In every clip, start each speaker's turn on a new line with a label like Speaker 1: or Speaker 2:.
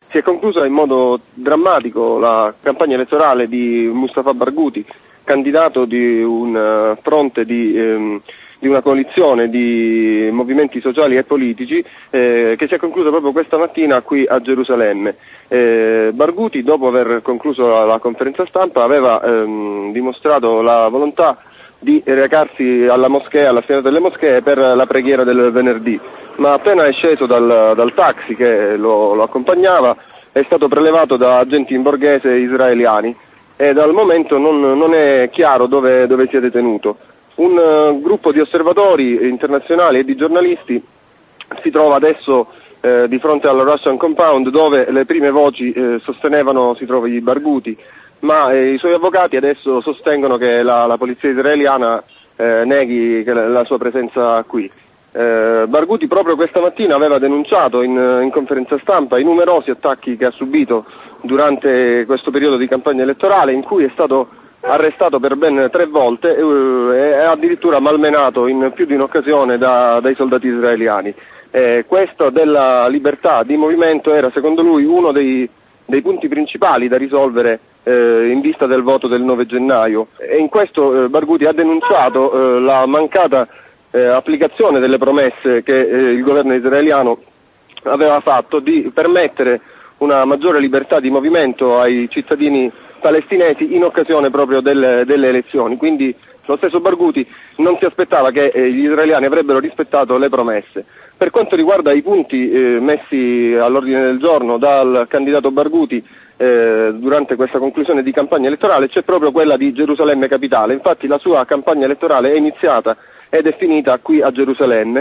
Speaker 1: Si è conclusa in modo drammatico la campagna elettorale di Mustafa Barghouti, candidato di un fronte di una coalizione di movimenti sociali e politici che si è conclusa proprio questa mattina qui a Gerusalemme. Barghouti, dopo aver concluso la conferenza stampa, aveva dimostrato la volontà di recarsi alla moschea, alla spianata delle moschee per la preghiera del venerdì, ma appena è sceso dal taxi che lo accompagnava è stato prelevato da agenti in borghese israeliani e dal momento non è chiaro dove sia detenuto. Un gruppo di osservatori internazionali e di giornalisti si trova adesso di fronte al Russian Compound, dove le prime voci sostenevano si trovi Barghouti, ma i suoi avvocati adesso sostengono che la polizia israeliana neghi la sua presenza qui. Barghouti proprio questa mattina aveva denunciato in conferenza stampa i numerosi attacchi che ha subito durante questo periodo di campagna elettorale, in cui è stato arrestato per ben 3 volte e addirittura malmenato in più di un'occasione dai soldati israeliani. Questo della libertà di movimento era secondo lui uno dei punti principali da risolvere in vista del voto del 9 gennaio e in questo Barghouti ha denunciato la mancata applicazione delle promesse che il governo israeliano aveva fatto di permettere una maggiore libertà di movimento ai cittadini palestinesi in occasione proprio delle elezioni. Quindi lo stesso Barghouti non si aspettava che gli israeliani avrebbero rispettato le promesse. Per quanto riguarda i punti messi all'ordine del giorno dal candidato Barghouti durante questa conclusione di campagna elettorale, c'è proprio quella di Gerusalemme capitale. Infatti la sua campagna elettorale è iniziata ed è finita qui a Gerusalemme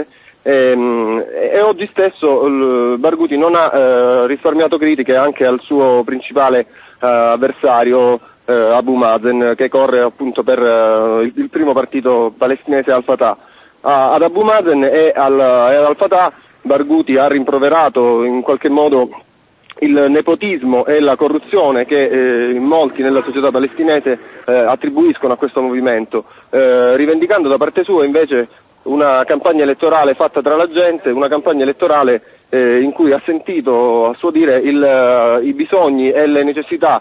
Speaker 1: e oggi stesso Barghouti non ha risparmiato critiche anche al suo principale avversario Abu Mazen, che corre appunto per il primo partito palestinese Al-Fatah. Ad Abu Mazen e al-Fatah Barghouti ha rimproverato in qualche modo il nepotismo e la corruzione che molti nella società palestinese attribuiscono a questo movimento, rivendicando da parte sua invece una campagna elettorale fatta tra la gente, una campagna elettorale in cui ha sentito a suo dire i bisogni e le necessità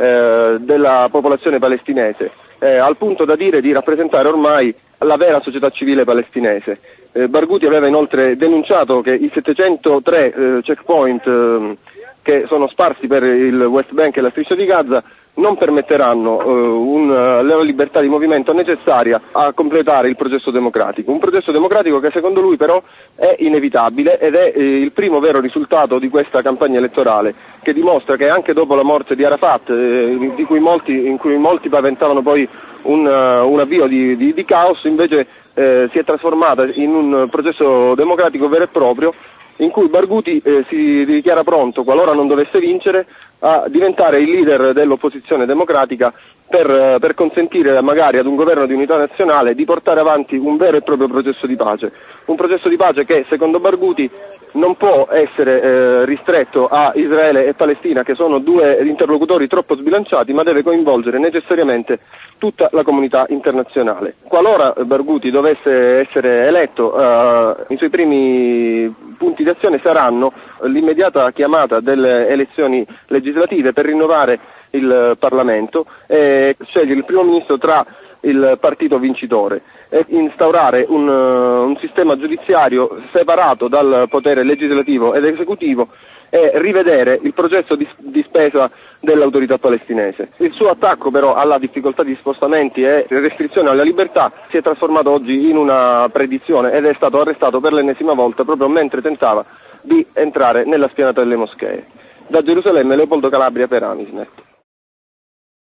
Speaker 1: della popolazione palestinese, al punto da dire di rappresentare ormai la vera società civile palestinese. Barghouti aveva inoltre denunciato che i 703 checkpoint che sono sparsi per il West Bank e la striscia di Gaza non permetteranno la libertà di movimento necessaria a completare il processo democratico. Un processo democratico che secondo lui però è inevitabile ed è il primo vero risultato di questa campagna elettorale, che dimostra che anche dopo la morte di Arafat, in cui molti paventavano poi un avvio di caos, invece si è trasformata in un processo democratico vero e proprio, in cui Barghouti si dichiara pronto, qualora non dovesse vincere, a diventare il leader dell'opposizione democratica per consentire magari ad un governo di unità nazionale di portare avanti un vero e proprio processo di pace. Un processo di pace che, secondo Barghouti, non può essere ristretto a Israele e Palestina, che sono due interlocutori troppo sbilanciati, ma deve coinvolgere necessariamente tutta la comunità internazionale. Qualora Barghouti dovesse essere eletto, i suoi primi punti di azione saranno l'immediata chiamata delle elezioni legislative per rinnovare il Parlamento e scegliere il primo ministro tra il partito vincitore e instaurare un sistema giudiziario separato dal potere legislativo ed esecutivo e rivedere il processo di spesa dell'autorità palestinese. Il suo attacco però alla difficoltà di spostamenti e restrizione alla libertà si è trasformato oggi in una predizione ed è stato arrestato per l'ennesima volta proprio mentre tentava di entrare nella spianata delle moschee. Da Gerusalemme, Leopoldo Calabria per Amisnet.